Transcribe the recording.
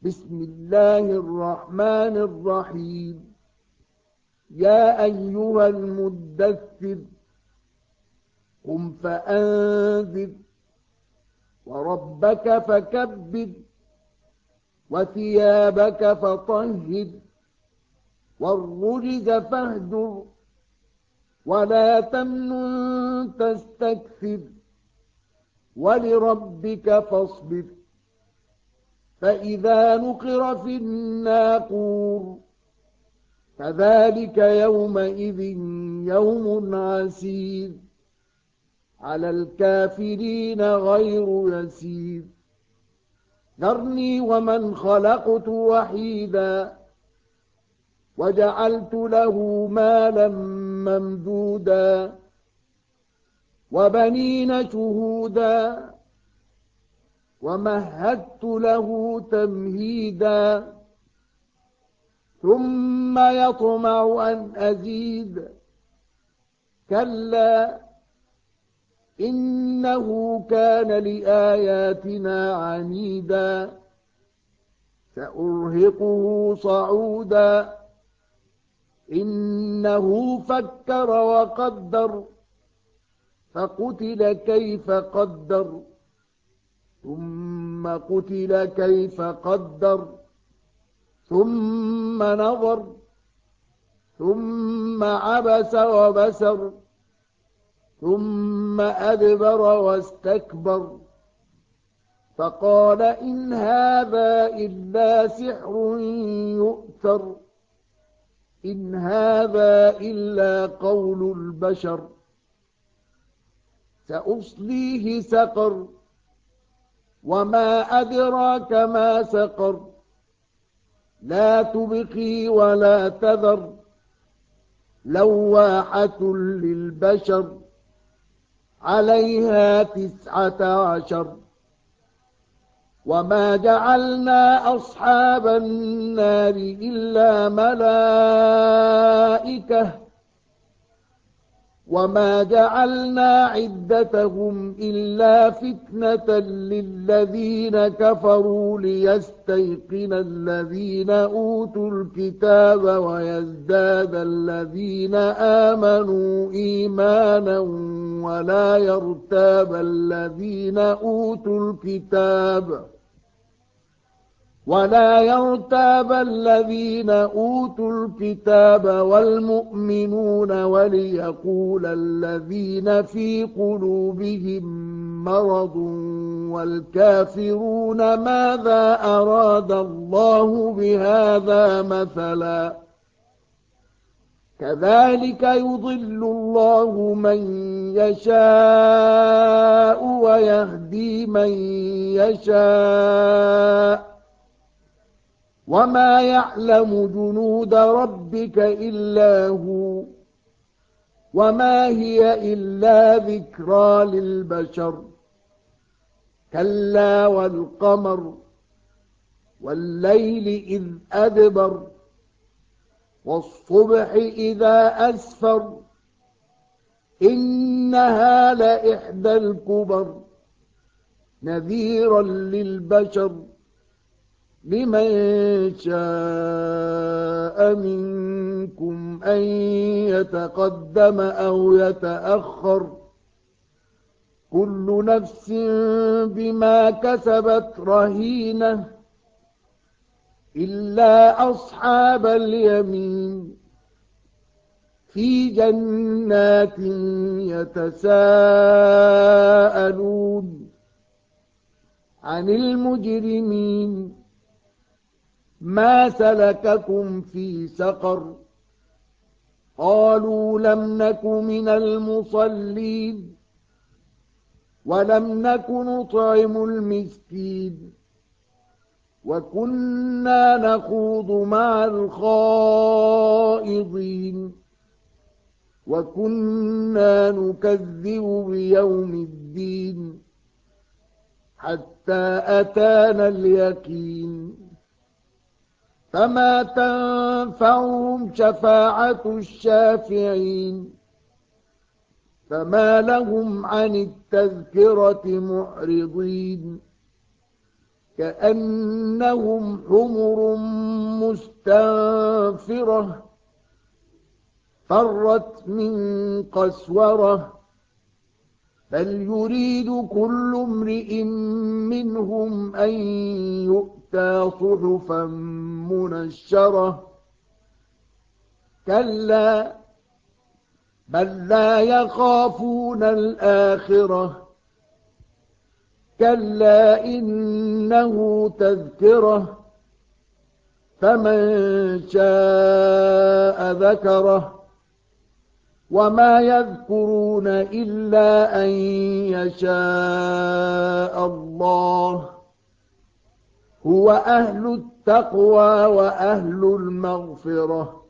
بسم الله الرحمن الرحيم. يا أيها المدثر قم فأنذر وربك فكبر وثيابك فطهر والرجز فاهجر ولا تمنن تستكثر ولربك فاصبر فإذا نقر في الناقور فذلك يومئذ يوم عسير على الكافرين غير يسير. ذرني ومن خلقت وحيدا وجعلت له مالا ممدودا وبنين شهودا ومهدت له تمهيدا ثم يطمع أن أزيد كلا إنه كان لآياتنا عنيدا سأرهقه صعودا إنه فكر وقدر فقتل كيف قدر ثم قتل كيف قدر ثم نظر ثم عبس وبسر ثم أدبر واستكبر فقال إن هذا إلا سحر يؤثر إن هذا إلا قول البشر سأصليه سقر وما أدراك ما سقر لا تبقي ولا تذر لواحة للبشر عليها 19 وما جعلنا أصحاب النار إلا ملائكة وما جعلنا عدتهم إلا فتنة للذين كفروا ليستيقن الذين أوتوا الكتاب ويزداد الذين آمنوا إيمانا ولا يرتاب الذين أوتوا الكتاب والمؤمنون وليقول الذين في قلوبهم مرض والكافرون ماذا أراد الله بهذا مثلا كذلك يضل الله من يشاء ويهدي من يشاء وما يعلم جنود ربك إلا هو وما هي إلا ذكرى للبشر كلا والقمر والليل إذ أدبر والصبح إذا أسفر إنها لإحدى الكبر نذيرا للبشر لمن شاء منكم أن يتقدم أو يتأخر كل نفس بما كسبت رهينة إلا أصحاب اليمين في جنات يتساءلون عن المجرمين ما سلككم في سقر قالوا لم نك من المصلين ولم نك نطعم المسكين وكنا نخوض مع الخائضين وكنا نكذب بيوم الدين حتى أتانا اليقين فما تنفعهم شفاعة الشافعين فما لهم عن التذكرة معرضين كأنهم حمر مستنفرة فرت من قسورة بل يريد كل امرئ منهم أن يؤتى صحفا منشرة كلا بل لا يخافون الآخرة كلا إنه تذكرة فمن شاء ذكره وما يذكرون إلا أن يشاء الله هو أهل التقوى وأهل المغفرة